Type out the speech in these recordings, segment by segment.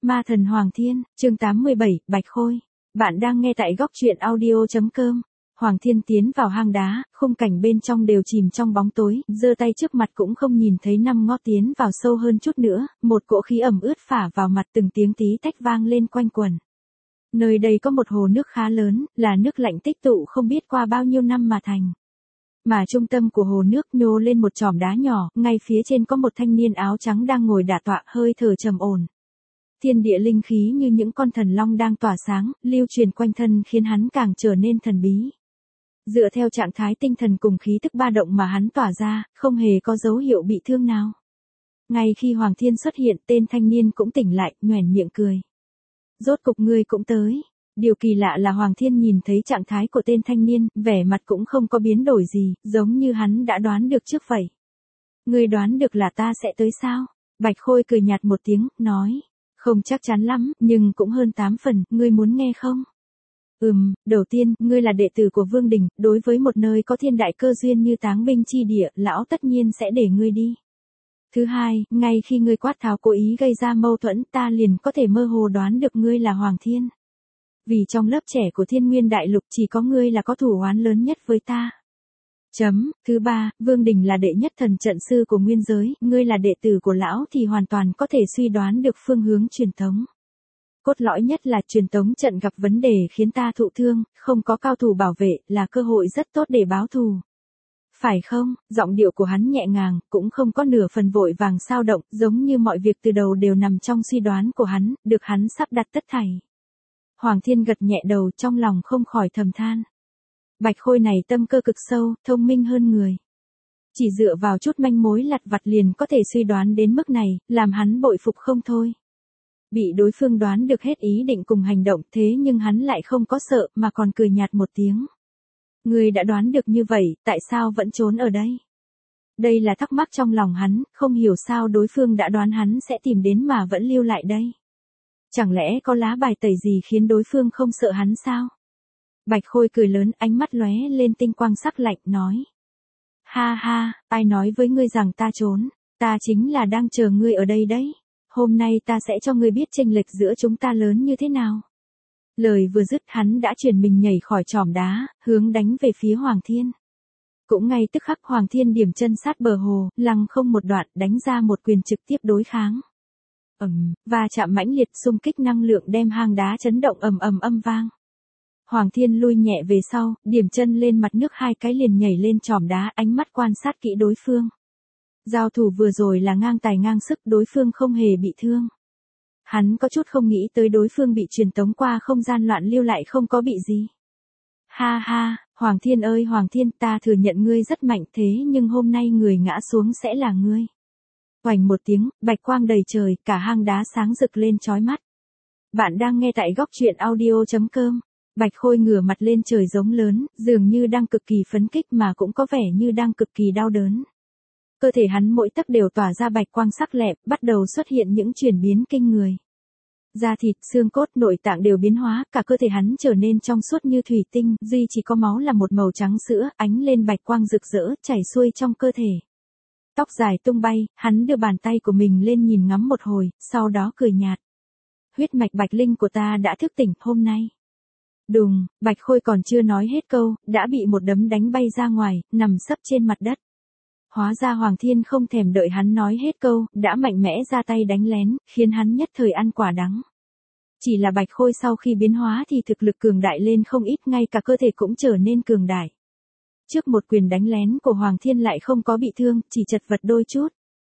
Ma thần Hoàng Thiên, chương 87, Bạch Khôi. Bạn đang nghe tại góc truyện audio.com. Hoàng Thiên tiến vào hang đá, khung cảnh bên trong đều chìm trong bóng tối, giơ tay trước mặt cũng không nhìn thấy năm ngó tiến vào sâu hơn chút nữa, một cỗ khí ẩm ướt phả vào mặt, từng tiếng tí tách vang lên quanh quẩn. Nơi đây có một hồ nước khá lớn, là nước lạnh tích tụ không biết qua bao nhiêu năm mà thành. Mà trung tâm của hồ nước nhô lên một chòm đá nhỏ, ngay phía trên có một thanh niên áo trắng đang ngồi đả tọa, hơi thở trầm ổn. Thiên địa linh khí như những con thần long đang tỏa sáng, lưu truyền quanh thân khiến hắn càng trở nên thần bí. Dựa theo trạng thái tinh thần cùng khí tức ba động mà hắn tỏa ra, không hề có dấu hiệu bị thương nào. Ngay khi Hoàng Thiên xuất hiện, tên thanh niên cũng tỉnh lại, nhoẻn miệng cười. Rốt cục ngươi cũng tới. Điều kỳ lạ là Hoàng Thiên nhìn thấy trạng thái của tên thanh niên, vẻ mặt cũng không có biến đổi gì, giống như hắn đã đoán được trước vậy. Ngươi đoán được là ta sẽ tới sao? Bạch Khôi cười nhạt một tiếng, nói. Không chắc chắn lắm, nhưng cũng hơn 8 phần, ngươi muốn nghe không? Đầu tiên, ngươi là đệ tử của Vương Đình, đối với một nơi có thiên đại cơ duyên như Táng Binh chi địa, lão tất nhiên sẽ để ngươi đi. Thứ hai, ngay khi ngươi quát tháo cố ý gây ra mâu thuẫn, ta liền có thể mơ hồ đoán được ngươi là Hoàng Thiên. Vì trong lớp trẻ của Thiên Nguyên Đại Lục chỉ có ngươi là có thủ oán lớn nhất với ta. Thứ ba, Vương Đình là đệ nhất thần trận sư của nguyên giới, ngươi là đệ tử của lão thì hoàn toàn có thể suy đoán được phương hướng truyền tống. Cốt lõi nhất là truyền tống trận gặp vấn đề khiến ta thụ thương, không có cao thủ bảo vệ, là cơ hội rất tốt để báo thù. Phải không? Giọng điệu của hắn nhẹ nhàng, cũng không có nửa phần vội vàng xao động, giống như mọi việc từ đầu đều nằm trong suy đoán của hắn, được hắn sắp đặt tất thảy. Hoàng Thiên gật nhẹ đầu, trong lòng không khỏi thầm than. Bạch Khôi này tâm cơ cực sâu, thông minh hơn người. Chỉ dựa vào chút manh mối lặt vặt liền có thể suy đoán đến mức này, làm hắn bội phục không thôi. Bị đối phương đoán được hết ý định cùng hành động, thế nhưng hắn lại không có sợ mà còn cười nhạt một tiếng. Ngươi đã đoán được như vậy, tại sao vẫn trốn ở đây? Đây là thắc mắc trong lòng hắn, không hiểu sao đối phương đã đoán hắn sẽ tìm đến mà vẫn lưu lại đây. Chẳng lẽ có lá bài tẩy gì khiến đối phương không sợ hắn sao? Bạch Khôi cười lớn, ánh mắt lóe lên tinh quang sắc lạnh, nói. Ha ha, ai nói với ngươi rằng ta trốn, ta chính là đang chờ ngươi ở đây đấy. Hôm nay ta sẽ cho ngươi biết chênh lệch giữa chúng ta lớn như thế nào. Lời vừa dứt hắn đã chuyển mình nhảy khỏi chòm đá, hướng đánh về phía Hoàng Thiên. Cũng ngay tức khắc Hoàng Thiên điểm chân sát bờ hồ, lăng không một đoạn, đánh ra một quyền trực tiếp đối kháng. Va chạm mãnh liệt, xung kích năng lượng đem hang đá chấn động âm vang. Hoàng Thiên lui nhẹ về sau, điểm chân lên mặt nước hai cái liền nhảy lên chòm đá, ánh mắt quan sát kỹ đối phương. Giao thủ vừa rồi là ngang tài ngang sức, đối phương không hề bị thương. Hắn có chút không nghĩ tới đối phương bị truyền tống qua không gian loạn lưu lại không có bị gì. Ha ha, Hoàng Thiên ơi Hoàng Thiên, ta thừa nhận ngươi rất mạnh, thế nhưng hôm nay người ngã xuống sẽ là ngươi. Oành một tiếng, bạch quang đầy trời, cả hang đá sáng rực lên chói mắt. Bạn đang nghe tại góc truyện audio.com. Bạch Khôi ngửa mặt lên trời giống lớn, dường như đang cực kỳ phấn khích mà cũng có vẻ như đang cực kỳ đau đớn. Cơ thể hắn mỗi tấc đều tỏa ra bạch quang sắc lẹm, bắt đầu xuất hiện những chuyển biến kinh người. Da thịt, xương cốt, nội tạng đều biến hóa, cả cơ thể hắn trở nên trong suốt như thủy tinh, duy chỉ có máu là một màu trắng sữa, ánh lên bạch quang rực rỡ, chảy xuôi trong cơ thể. Tóc dài tung bay, hắn đưa bàn tay của mình lên nhìn ngắm một hồi, sau đó cười nhạt. Huyết mạch bạch linh của ta đã thức tỉnh hôm nay. Đùng, Bạch Khôi còn chưa nói hết câu, đã bị một đấm đánh bay ra ngoài, nằm sấp trên mặt đất. Hóa ra Hoàng Thiên không thèm đợi hắn nói hết câu, đã mạnh mẽ ra tay đánh lén, khiến hắn nhất thời ăn quả đắng. Chỉ là Bạch Khôi sau khi biến hóa thì thực lực cường đại lên không ít, ngay cả cơ thể cũng trở nên cường đại. Trước một quyền đánh lén của Hoàng Thiên lại không có bị thương, chỉ chật vật đôi chút.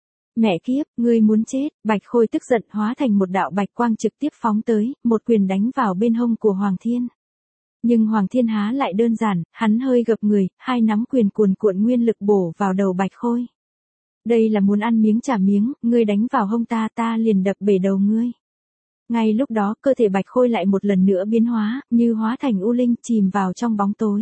Mẹ kiếp, ngươi muốn chết, Bạch Khôi tức giận hóa thành một đạo bạch quang trực tiếp phóng tới, một quyền đánh vào bên hông của Hoàng Thiên. Nhưng Hoàng Thiên há lại đơn giản, hắn hơi gập người, hai nắm quyền cuồn cuộn nguyên lực bổ vào đầu Bạch Khôi. Đây là muốn ăn miếng trả miếng, ngươi đánh vào hông ta, ta liền đập bể đầu ngươi. Ngay lúc đó, cơ thể Bạch Khôi lại một lần nữa biến hóa, như hóa thành u linh chìm vào trong bóng tối.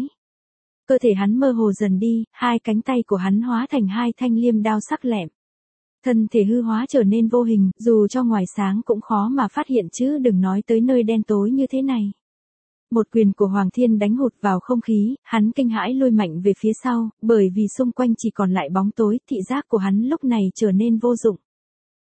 Cơ thể hắn mơ hồ dần đi, hai cánh tay của hắn hóa thành hai thanh liêm đao sắc lẹm. Thân thể hư hóa trở nên vô hình, dù cho ngoài sáng cũng khó mà phát hiện chứ đừng nói tới nơi đen tối như thế này. Một quyền của Hoàng Thiên đánh hụt vào không khí, hắn kinh hãi lùi mạnh về phía sau, bởi vì xung quanh chỉ còn lại bóng tối, thị giác của hắn lúc này trở nên vô dụng.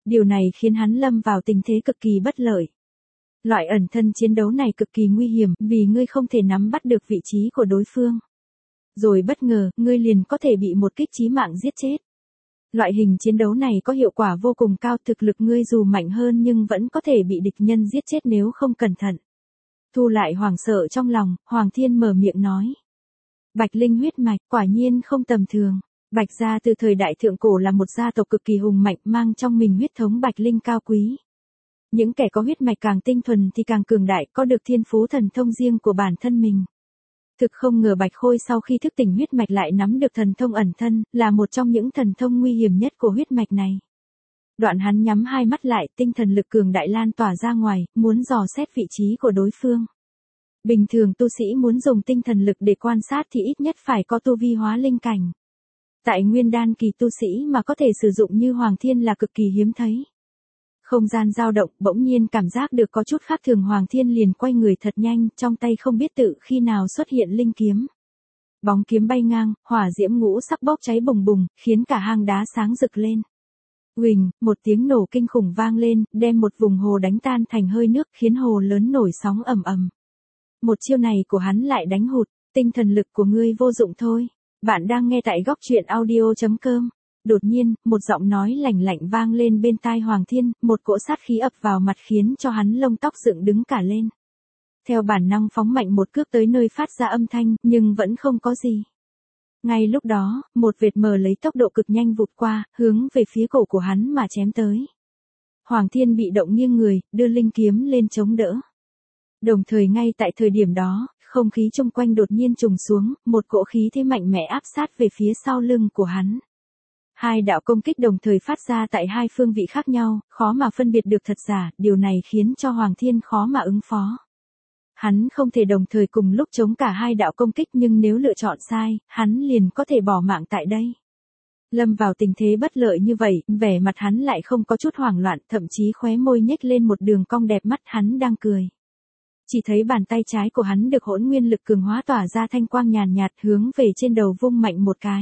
Điều này khiến hắn lâm vào tình thế cực kỳ bất lợi. Loại ẩn thân chiến đấu này cực kỳ nguy hiểm vì ngươi không thể nắm bắt được vị trí của đối phương. Rồi bất ngờ, ngươi liền có thể bị một kích chí mạng giết chết. Loại hình chiến đấu này có hiệu quả vô cùng cao, thực lực ngươi dù mạnh hơn nhưng vẫn có thể bị địch nhân giết chết nếu không cẩn thận. Thu lại hoảng sợ trong lòng, Hoàng Thiên mở miệng nói. Bạch Linh huyết mạch, quả nhiên không tầm thường. Bạch gia từ thời đại thượng cổ là một gia tộc cực kỳ hùng mạnh mang trong mình huyết thống Bạch Linh cao quý. Những kẻ có huyết mạch càng tinh thuần thì càng cường đại, có được thiên phú thần thông riêng của bản thân mình. Thực không ngờ Bạch Khôi sau khi thức tỉnh huyết mạch lại nắm được thần thông ẩn thân, là một trong những thần thông nguy hiểm nhất của huyết mạch này. Đoạn hắn nhắm hai mắt lại, tinh thần lực cường đại lan tỏa ra ngoài, muốn dò xét vị trí của đối phương. Bình thường tu sĩ muốn dùng tinh thần lực để quan sát thì ít nhất phải có tu vi hóa linh cảnh. Tại nguyên đan kỳ tu sĩ mà có thể sử dụng như Hoàng Thiên là cực kỳ hiếm thấy. Không gian dao động, bỗng nhiên cảm giác được có chút khác thường, Hoàng Thiên liền quay người thật nhanh, trong tay không biết tự khi nào xuất hiện linh kiếm. Bóng kiếm bay ngang, hỏa diễm ngũ sắc bốc cháy bùng bùng, khiến cả hang đá sáng rực lên. Huỳnh, một tiếng nổ kinh khủng vang lên, đem một vùng hồ đánh tan thành hơi nước, khiến hồ lớn nổi sóng ầm ầm. Một chiêu này của hắn lại đánh hụt, tinh thần lực của ngươi vô dụng thôi. Bạn đang nghe tại góc truyện audio.com. Đột nhiên, một giọng nói lạnh lạnh vang lên bên tai Hoàng Thiên, một cỗ sát khí ập vào mặt khiến cho hắn lông tóc dựng đứng cả lên. Theo bản năng phóng mạnh một cước tới nơi phát ra âm thanh, nhưng vẫn không có gì. Ngay lúc đó, một vệt mờ lấy tốc độ cực nhanh vụt qua, hướng về phía cổ của hắn mà chém tới. Hoàng Thiên bị động nghiêng người, đưa linh kiếm lên chống đỡ. Đồng thời ngay tại thời điểm đó, không khí xung quanh đột nhiên trùng xuống, một cỗ khí thế mạnh mẽ áp sát về phía sau lưng của hắn. Hai đạo công kích đồng thời phát ra tại hai phương vị khác nhau, khó mà phân biệt được thật giả, điều này khiến cho Hoàng Thiên khó mà ứng phó. Hắn không thể đồng thời cùng lúc chống cả hai đạo công kích, nhưng nếu lựa chọn sai, hắn liền có thể bỏ mạng tại đây. Lâm vào tình thế bất lợi như vậy, vẻ mặt hắn lại không có chút hoảng loạn, thậm chí khóe môi nhếch lên một đường cong đẹp mắt, hắn đang cười. Chỉ thấy bàn tay trái của hắn được hỗn nguyên lực cường hóa tỏa ra thanh quang nhàn nhạt hướng về trên đầu vung mạnh một cái.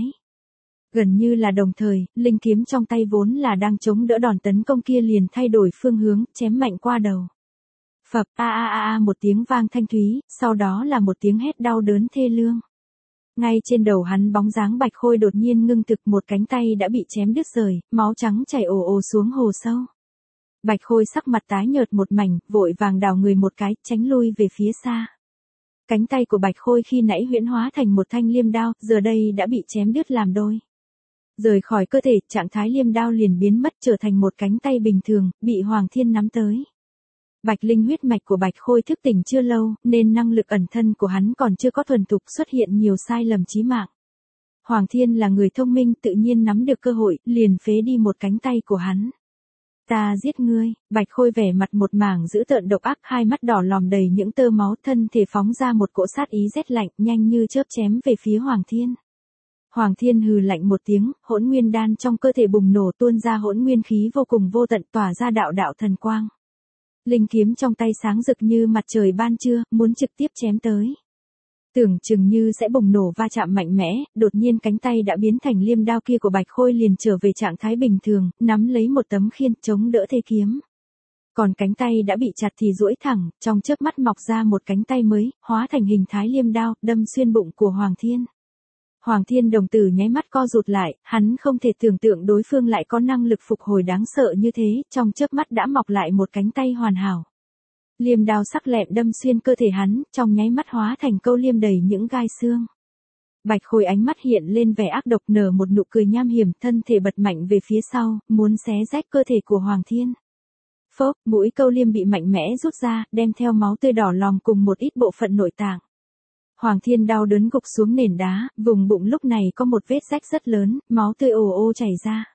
Gần như là đồng thời, linh kiếm trong tay vốn là đang chống đỡ đòn tấn công kia liền thay đổi phương hướng, chém mạnh qua đầu. Phập, một tiếng vang thanh thúy, sau đó là một tiếng hét đau đớn thê lương. Ngay trên đầu hắn bóng dáng Bạch Khôi đột nhiên ngưng thực, một cánh tay đã bị chém đứt rời, máu trắng chảy ồ ồ xuống hồ sâu. Bạch Khôi sắc mặt tái nhợt một mảnh, vội vàng đảo người một cái, tránh lui về phía xa. Cánh tay của Bạch Khôi khi nãy huyễn hóa thành một thanh liêm đao, giờ đây đã bị chém đứt làm đôi. Rời khỏi cơ thể, trạng thái liêm đao liền biến mất trở thành một cánh tay bình thường, bị Hoàng Thiên nắm tới. Bạch Linh huyết mạch của Bạch Khôi thức tỉnh chưa lâu, nên năng lực ẩn thân của hắn còn chưa có thuần thục, xuất hiện nhiều sai lầm chí mạng. Hoàng Thiên là người thông minh, tự nhiên nắm được cơ hội, liền phế đi một cánh tay của hắn. Ta giết ngươi, Bạch Khôi vẻ mặt một mảng dữ tợn độc ác, hai mắt đỏ lòm đầy những tơ máu, thân thể phóng ra một cỗ sát ý rét lạnh, nhanh như chớp chém về phía Hoàng Thiên. Hoàng Thiên hừ lạnh một tiếng, hỗn nguyên đan trong cơ thể bùng nổ, tuôn ra hỗn nguyên khí vô cùng vô tận, tỏa ra đạo đạo thần quang. Linh kiếm trong tay sáng rực như mặt trời ban trưa, muốn trực tiếp chém tới. Tưởng chừng như sẽ bùng nổ va chạm mạnh mẽ, đột nhiên cánh tay đã biến thành liêm đao kia của Bạch Khôi liền trở về trạng thái bình thường, nắm lấy một tấm khiên chống đỡ thế kiếm. Còn cánh tay đã bị chặt thì duỗi thẳng, trong chớp mắt mọc ra một cánh tay mới, hóa thành hình thái liêm đao, đâm xuyên bụng của Hoàng Thiên. Hoàng Thiên đồng tử nháy mắt co rụt lại, hắn không thể tưởng tượng đối phương lại có năng lực phục hồi đáng sợ như thế, trong chớp mắt đã mọc lại một cánh tay hoàn hảo. Liêm đao sắc lẹm đâm xuyên cơ thể hắn, trong nháy mắt hóa thành câu liêm đầy những gai xương. Bạch Khôi ánh mắt hiện lên vẻ ác độc, nở một nụ cười nham hiểm, thân thể bật mạnh về phía sau, muốn xé rách cơ thể của Hoàng Thiên. Phốc, mũi câu liêm bị mạnh mẽ rút ra, đem theo máu tươi đỏ lòm cùng một ít bộ phận nội tạng. Hoàng Thiên đau đớn gục xuống nền đá, vùng bụng lúc này có một vết rách rất lớn, máu tươi ồ ồ chảy ra.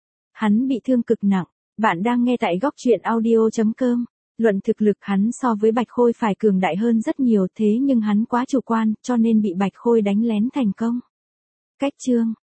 Hắn bị thương cực nặng. Bạn đang nghe tại góc truyện audio.com. Luận thực lực hắn so với Bạch Khôi phải cường đại hơn rất nhiều, thế nhưng hắn quá chủ quan, cho nên bị Bạch Khôi đánh lén thành công. Cách chương